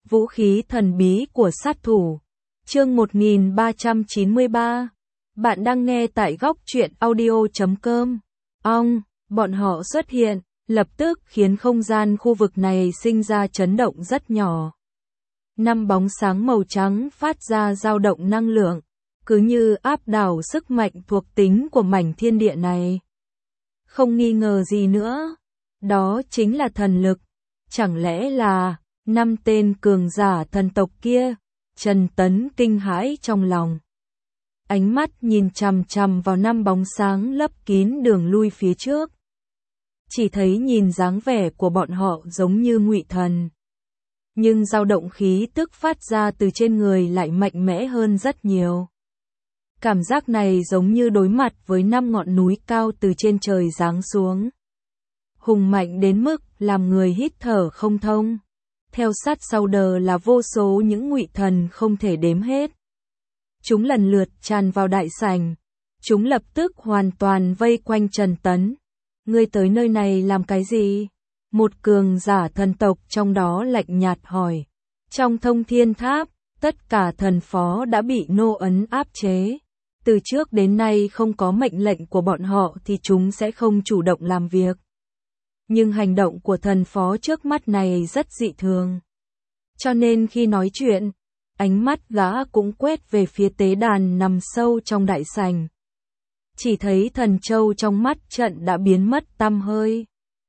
Vũ khí thần bí của sát thủ. Chương 1393. Bạn đang nghe tại góc truyện audio.com. Bọn họ xuất hiện, lập tức khiến không gian khu vực này sinh ra chấn động rất nhỏ. 5 bóng sáng màu trắng phát ra dao động năng lượng, cứ như áp đảo sức mạnh thuộc tính của mảnh thiên địa này. Không nghi ngờ gì nữa, đó chính là thần lực. Chẳng lẽ là 5 tên cường giả thần tộc kia? Trần Tấn kinh hãi trong lòng. Ánh mắt nhìn chằm chằm vào 5 bóng sáng lấp kín đường lui phía trước. Chỉ thấy nhìn dáng vẻ của bọn họ giống như ngụy thần. Nhưng dao động khí tức phát ra từ trên người lại mạnh mẽ hơn rất nhiều. Cảm giác này giống như đối mặt với 5 ngọn núi cao từ trên trời giáng xuống. Hùng mạnh đến mức làm người hít thở không thông. Theo sát sau đờ là vô số những ngụy thần không thể đếm hết. Chúng lần lượt tràn vào đại sảnh. Chúng lập tức hoàn toàn vây quanh Trần Tấn. Ngươi tới nơi này làm cái gì? Một cường giả thần tộc trong đó lạnh nhạt hỏi. Trong Thông Thiên Tháp, tất cả thần phó đã bị nô ấn áp chế. Từ trước đến nay không có mệnh lệnh của bọn họ thì chúng sẽ không chủ động làm việc. Nhưng hành động của thần phó trước mắt này rất dị thường. Cho nên khi nói chuyện, ánh mắt gã cũng quét về phía tế đàn nằm sâu trong đại sảnh. Chỉ thấy thần châu trong mắt trận đã biến mất tăm hơi.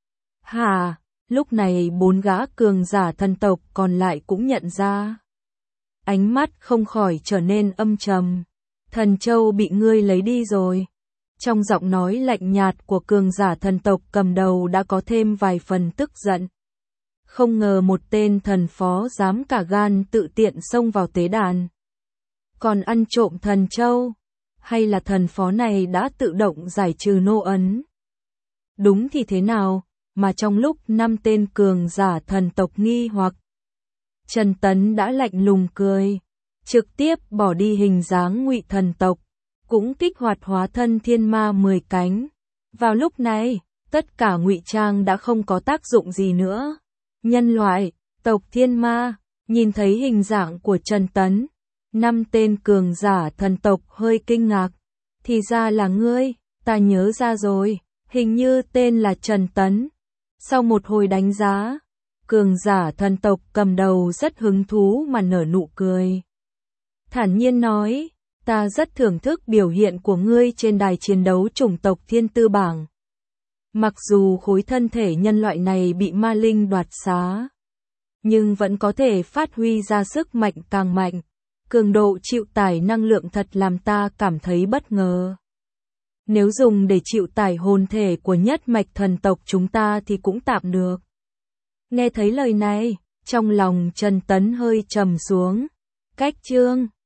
Hả, lúc này 4 gã cường giả thần tộc còn lại cũng nhận ra. Ánh mắt không khỏi trở nên âm trầm. Thần châu bị ngươi lấy đi rồi. Trong giọng nói lạnh nhạt của cường giả thần tộc cầm đầu đã có thêm vài phần tức giận. Không ngờ một tên thần phó dám cả gan tự tiện xông vào tế đàn. Còn ăn trộm thần châu, hay là thần phó này đã tự động giải trừ nô ấn? Đúng thì thế nào, mà trong lúc 5 tên cường giả thần tộc nghi hoặc, Trần Tấn đã lạnh lùng cười, trực tiếp bỏ đi hình dáng ngụy thần tộc, cũng kích hoạt hóa thân thiên ma 10 cánh. Vào lúc này, tất cả ngụy trang đã không có tác dụng gì nữa. Nhân loại, tộc thiên ma, nhìn thấy hình dạng của Trần Tấn, 5 tên cường giả thần tộc hơi kinh ngạc. Thì ra là ngươi, ta nhớ ra rồi, hình như tên là Trần Tấn. Sau một hồi đánh giá, cường giả thần tộc cầm đầu rất hứng thú mà nở nụ cười. Thản nhiên nói, ta rất thưởng thức biểu hiện của ngươi trên đài chiến đấu chủng tộc thiên tư bảng. Mặc dù khối thân thể nhân loại này bị ma linh đoạt xá, nhưng vẫn có thể phát huy ra sức mạnh càng mạnh. Cường độ chịu tải năng lượng thật làm ta cảm thấy bất ngờ. Nếu dùng để chịu tải hồn thể của nhất mạch thần tộc chúng ta thì cũng tạm được. Nghe thấy lời này, trong lòng Trần Tấn hơi trầm xuống. Cách chương